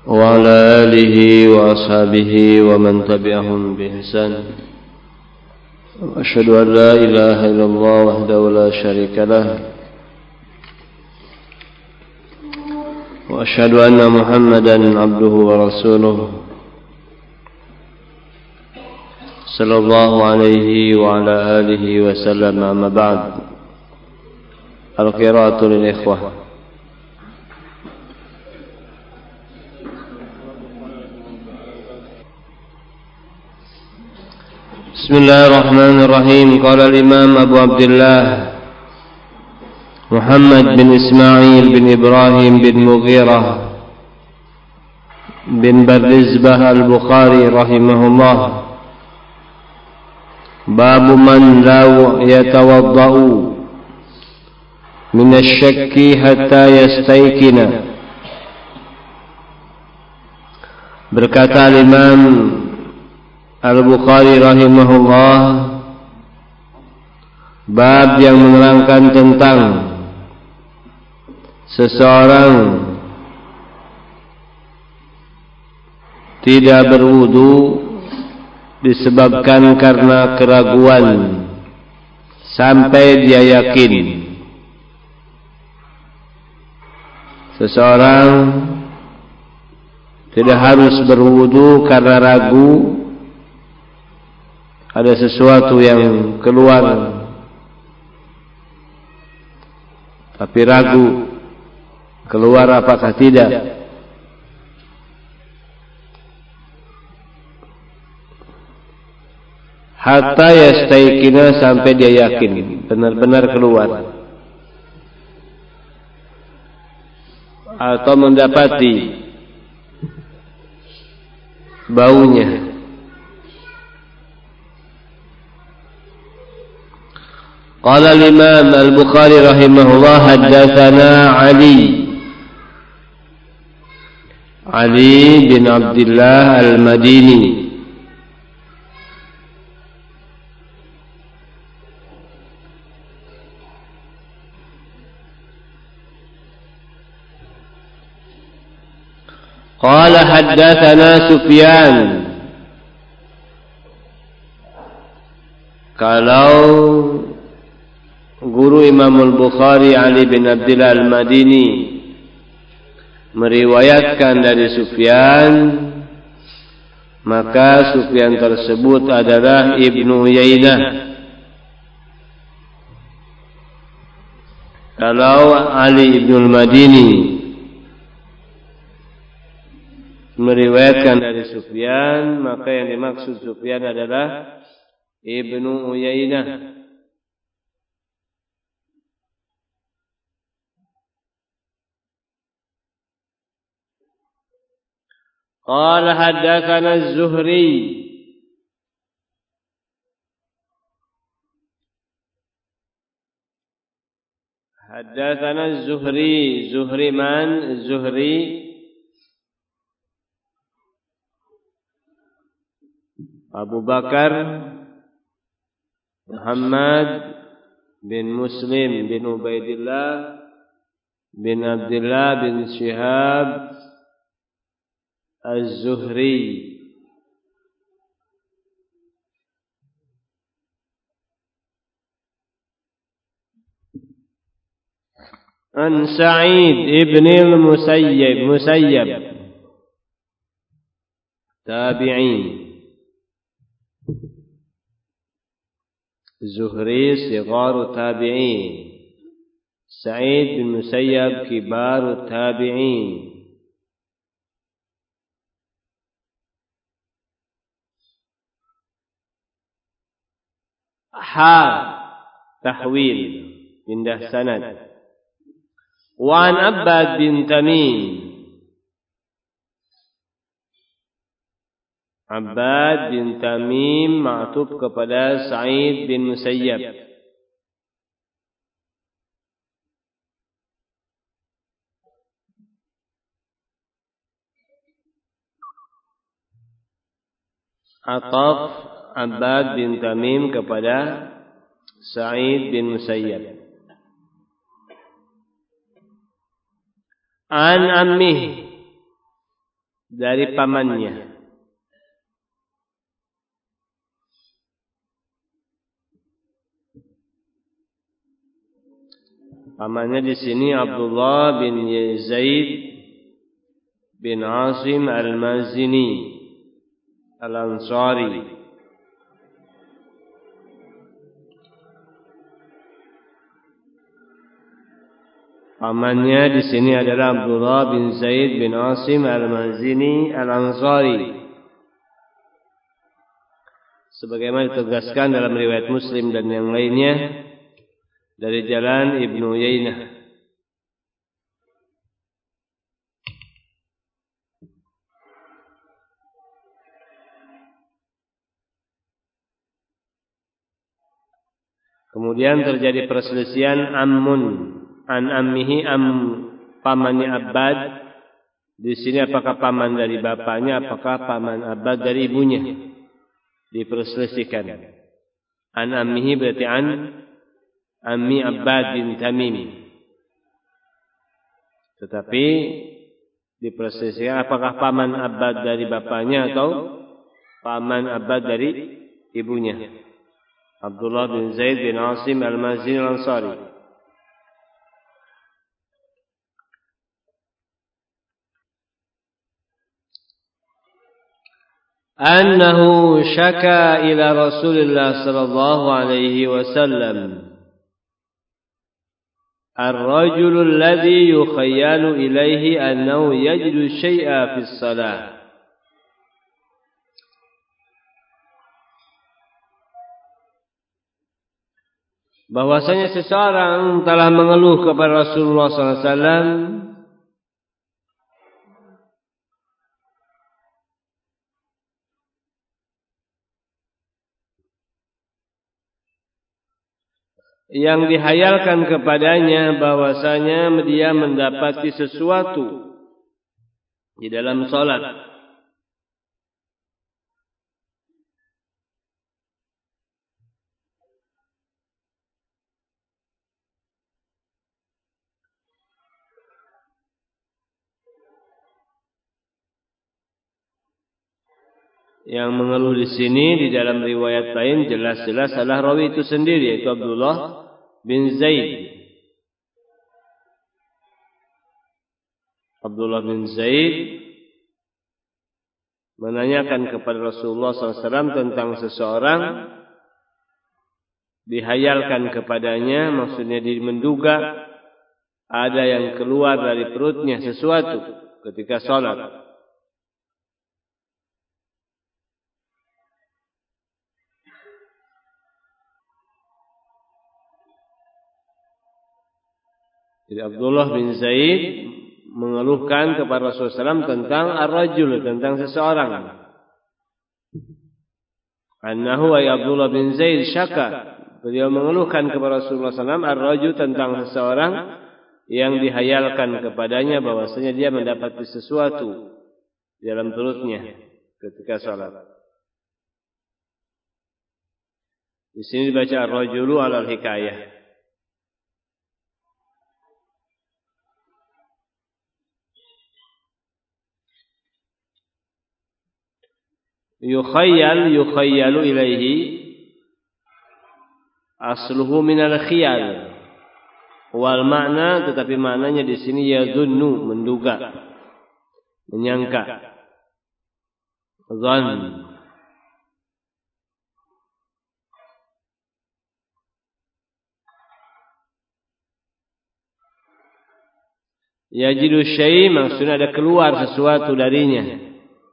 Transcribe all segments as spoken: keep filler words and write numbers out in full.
وعلى آله وأصحابه ومن تبعهم بإحسان. أشهد أن لا إله إلا الله وحده لا شريك له وأشهد أن محمدا عبده ورسوله صلى الله عليه وعلى آله وسلم. أما بعد. القراءة للإخوة. بسم الله الرحمن الرحيم. قال الإمام أبو عبد الله محمد بن إسماعيل بن إبراهيم بن مغيرة بن بردزبة البخاري رحمه الله: باب من لا يتوضأ من الشك حتى يستيقن. Berkata Imam Al-Bukhari rahimahullah, bab yang menerangkan tentang seseorang tidak berwudu disebabkan karena keraguan sampai dia yakin. Seseorang tidak harus berwudu karena ragu ada sesuatu yang keluar, tapi ragu keluar apakah tidak. Hatta yastaikina, sampai dia yakin benar-benar keluar atau mendapati baunya. Qala al-Imam Al-Bukhari rahimahullah, haddatsana Ali Ali bin Abdullah Al-Madini qala haddatsana Sufyan. Kalau guru Imam Al-Bukhari Ali bin Abdullah Al-Madini meriwayatkan dari Sufyan, maka Sufyan tersebut adalah Ibnu Uyainah. Kalau Ali bin Al-Madini meriwayatkan dari Sufyan, maka yang dimaksud Sufyan adalah Ibnu Uyainah. Qala haddatsana Az-Zuhri Haddatsana Az-Zuhri Zuhri man Zuhri Abu Bakar Muhammad bin Muslim bin Ubaidillah bin Abdullah bin Shihab Az-Zuhri. An Sa'id ibn al-Musayyib Musayyib tabi'in. Zuhri sigaru tabi'in, Sa'id bin Musayyib kibaru tabi'in. Ha tahwil, pindah sanad. Wa an Abbad bin Tamim Abbad bin Tamim ma'tuf kepada Sa'id bin Musayyib. Ataf Abbad bin Tamim kepada Sa'id bin Musayyib. An ammih, dari pamannya. Pamannya di sini Abdullah bin Zaid bin Asim al-Mazini al-Ansari. Pamannya di sini adalah Abdullah bin Zaid bin Asim al-Mazini al-Ansari. Sebagaimana ditegaskan dalam riwayat Muslim dan yang lainnya dari jalan Ibnu Uyainah. Kemudian terjadi perselisihan ammun an ammihi am pamannya Abbad. Di sini apakah paman dari bapaknya, apakah paman Abbad dari ibunya? Diperselisihkan. An ammihi berarti an ammi Abbad bin Tamim. Tetapi diperselisihkan apakah paman Abbad dari bapaknya atau paman Abbad dari ibunya. Abdullah bin Zaid bin Asim al-Mazini al-Ansari. Annahu syaka ila Rasulillah sallallahu alaihi wasallam الرجل الذي يخيل إليه أنه يجد شيئا في الصلاة. Bahwasanya seseorang telah mengeluh kepada Rasulullah sallallahu alaihi wasallam yang dihayalkan kepadanya bahwasanya dia mendapati sesuatu di dalam salat. Yang mengeluh di sini di dalam riwayat lain jelas-jelas adalah rawi itu sendiri, yaitu Abdullah bin Zaid. Abdullah bin Zaid menanyakan kepada Rasulullah sallallahu alaihi wasallam tentang seseorang, dihayalkan kepadanya, maksudnya dia menduga ada yang keluar dari perutnya sesuatu ketika sholat. Jadi Abdullah bin Zaid mengeluhkan kepada Rasulullah sallallahu alaihi wasallam tentang ar-rajul, tentang seseorang. Annahu ay Abdullah bin Zaid syaka. Beliau mengeluhkan kepada Rasulullah sallallahu alaihi wasallam ar-rajul, tentang seseorang yang dihayalkan kepadanya bahwasanya dia mendapati sesuatu di dalam perutnya ketika salat. Di sini dibaca ar-rajulu alal hikayah. Yukhayyal yukhayyalu ilaihi asluhu minal khiyal wal makna, tetapi maknanya di sini yadhunnu, menduga, menyangka, zan. Yajidu syai' maksudnya ada keluar sesuatu darinya.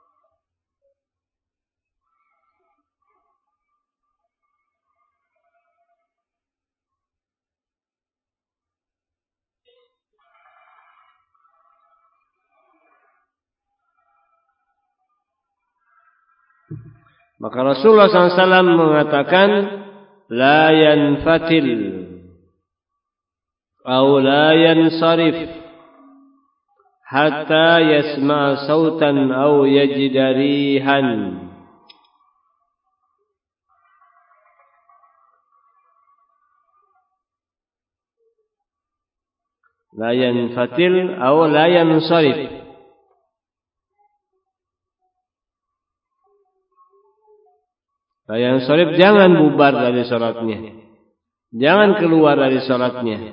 Maka Rasulullah sallallahu alaihi wasallam mengatakan la yanfatil atau la yansarif hatta yasma' sautan aw yajida rihan. La yanfatil atau la yansarif, Yang sholib jangan bubar dari sholatnya, jangan keluar dari sholatnya.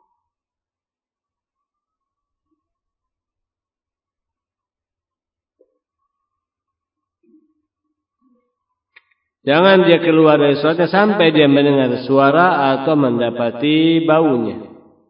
Jangan dia keluar dari sholatnya sampai dia mendengar suara atau mendapati baunya.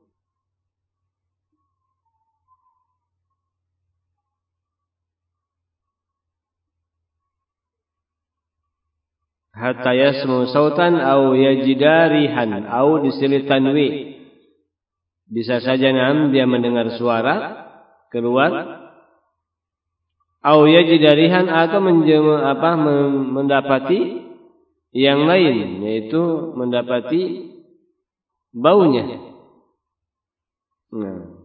Hatta yasmu sautan au yajidarihan au disilit tanwi. Bisa saja nam dia mendengar suara keluar, au yajidarihan atau menjem, apa, mendapati yang lain, yaitu mendapati baunya. Nah.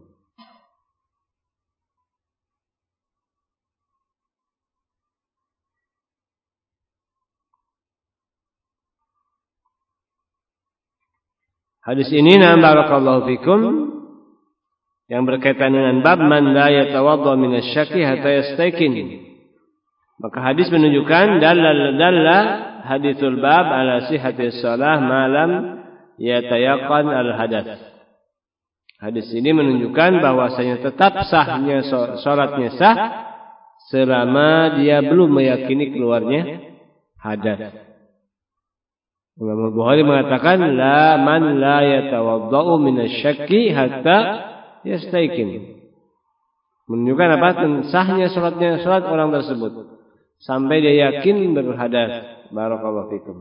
Hadis ini na barakallahu fikum yang berkaitan dengan bab man la yatawadda min asy-syakki hatta yastayqin. Maka hadis menunjukkan dalal dalla hadisul bab ala sihhatis shalah ma lam yatayaqqan al-hadats. Hadis ini menunjukkan bahwasanya tetap sahnya salatnya sah selama dia belum meyakini keluarnya hadas. Imam Bukhari mengatakan la man la yatawaddau minasy-syakki hatta yastayqin. Menunjukkan apa? Sahnya salatnya salat orang tersebut sampai dia yakin berhadas. Barakallahu fikum.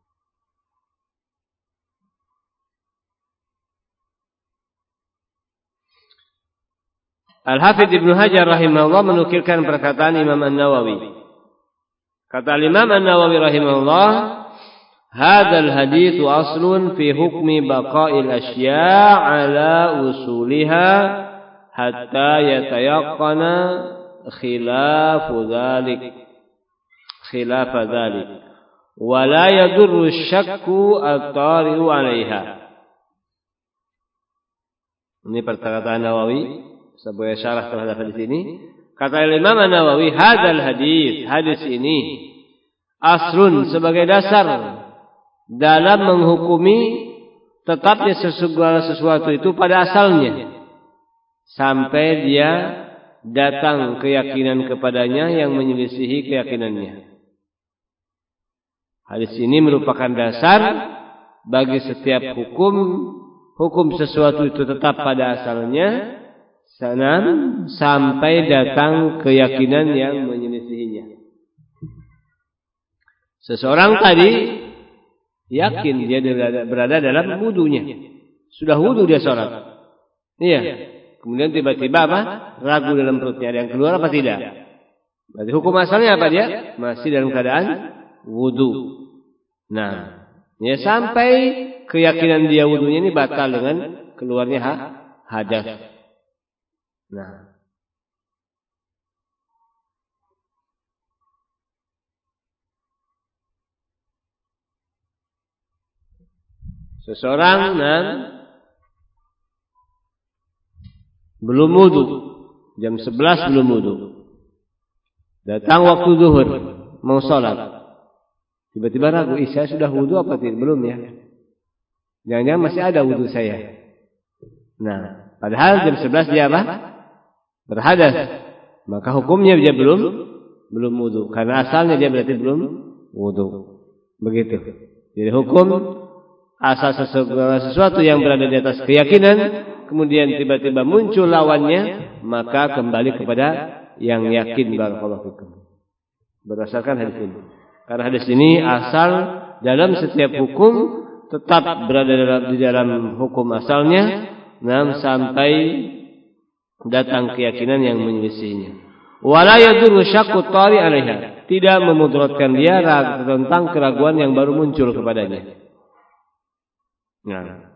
Al-Hafidz Ibnu Hajar rahimahullah menukilkan perkataan Imam An-Nawawi. Kata Imam An-Nawawi rahimahullah, hadzal hadits aslun fi hukmi baqa'il asya' ala usuliha hatta yatayaqqana khilafu dzalik khilaf dzalik wa la yadurru asy-syakku at-tari'u 'alaiha. Ini perkataan Nawawi sebagai syarah terhadap hadis ini. Kata Imam An-Nawawi, hadzal hadits, hadis ini aslun sebagai dasar dalam menghukumi tetapnya segala sesuatu itu pada asalnya sampai dia datang keyakinan kepadanya yang menyelisihi keyakinannya. Hadis ini merupakan dasar bagi setiap hukum. Hukum sesuatu itu tetap pada asalnya sampai datang keyakinan yang menyelisihinya. Seseorang tadi yakin dia berada dalam wudunya. Sudah wudu dia sholat. Iya. Kemudian tiba-tiba apa? Ragu dalam perutnya. Ada yang keluar apa tidak? Berarti hukum asalnya apa dia? Masih dalam keadaan wudu. Nah, ya sampai keyakinan dia wudunya ini batal dengan keluarnya ha, hadas. Nah. Seseorang nah, belum wudu, jam sebelas belum wudu. Datang waktu zuhur, mau sholat. Tiba-tiba ragu, ih saya sudah wudu apa tidak? Belum ya. Jangan-jangan masih ada wudu saya. Nah, padahal jam sebelas dia apa? Berhadas. Maka hukumnya dia belum belum wudu. Karena asalnya dia berarti belum wudu. Begitu. Jadi hukum asal segala sesuatu yang berada di atas keyakinan, kemudian tiba-tiba muncul lawannya, maka kembali kepada yang yakin. Barakallahu fikum. Berdasarkan hadis ini. Karena hadis ini asal dalam setiap hukum tetap berada dalam di dalam hukum asalnya, nam sampai datang keyakinan yang menyelisihinya. Wala yadurru syakku tari 'alaiha. Tidak memudaratkan dia tentang keraguan yang baru muncul kepadanya. Nah.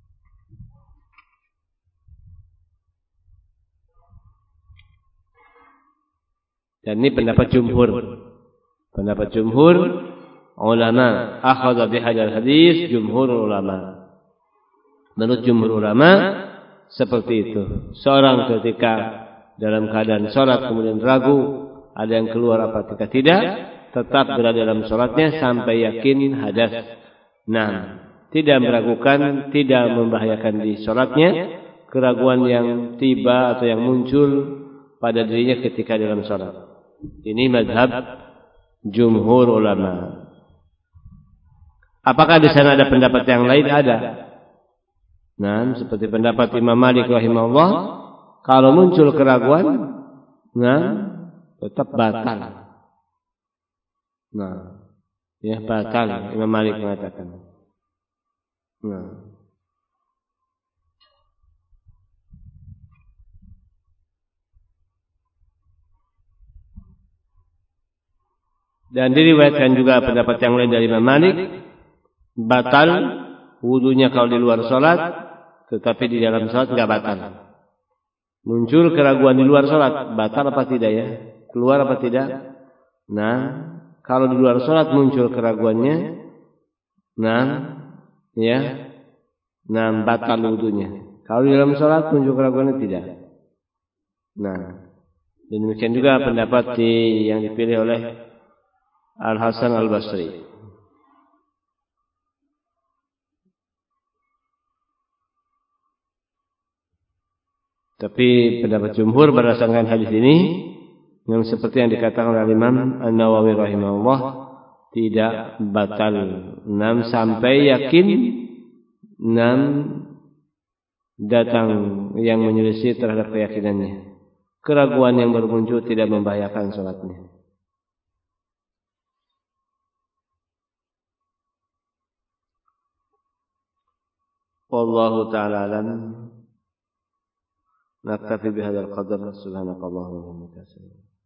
Dan ini pendapat jumhur. Pendapat jumhur ulama, akhadha bihadzal hadis jumhur ulama. Menurut jumhur ulama seperti itu. Seorang ketika dalam keadaan salat kemudian ragu ada yang keluar apa tidak, tetap berada dalam sholatnya sampai yakin hadas. Nah, tidak meragukan, tidak membahayakan di sholatnya keraguan yang tiba atau yang muncul pada dirinya ketika dalam sholat. Ini mazhab jumhur ulama. Apakah di sana ada pendapat yang lain? Ada. Nah, seperti pendapat Imam Malik rahimahullah, kalau muncul keraguan, nah, tetap batal. Nah, ya batal. Imam Malik mengatakan. Nah. Dan diriwayatkan juga pendapat yang lain dari Imam Malik, batal wudunya kalau di luar sholat, tetapi di dalam sholat enggak batal. Muncul keraguan di luar sholat, batal apa tidak ya? Keluar apa tidak? Nah, kalau di luar sholat muncul keraguannya, nah, ya, nah batal wudunya. Kalau di dalam sholat muncul keraguannya tidak. Nah, dan demikian juga pendapat di, yang dipilih oleh Al-Hasan Al-Basri. Tapi pendapat jumhur berdasarkan hadis ini, yang seperti yang dikatakan oleh Imam An-Nawawi rahimahullah, tidak batal. Enam sampai yakin, enam datang yang menyelisih terhadap keyakinannya. Keraguan yang bermuncul tidak membahayakan sholatnya. Wallahu ta'ala alam. Naktafi bihadzal qadar. Subhanakallahumma wa bihamdika.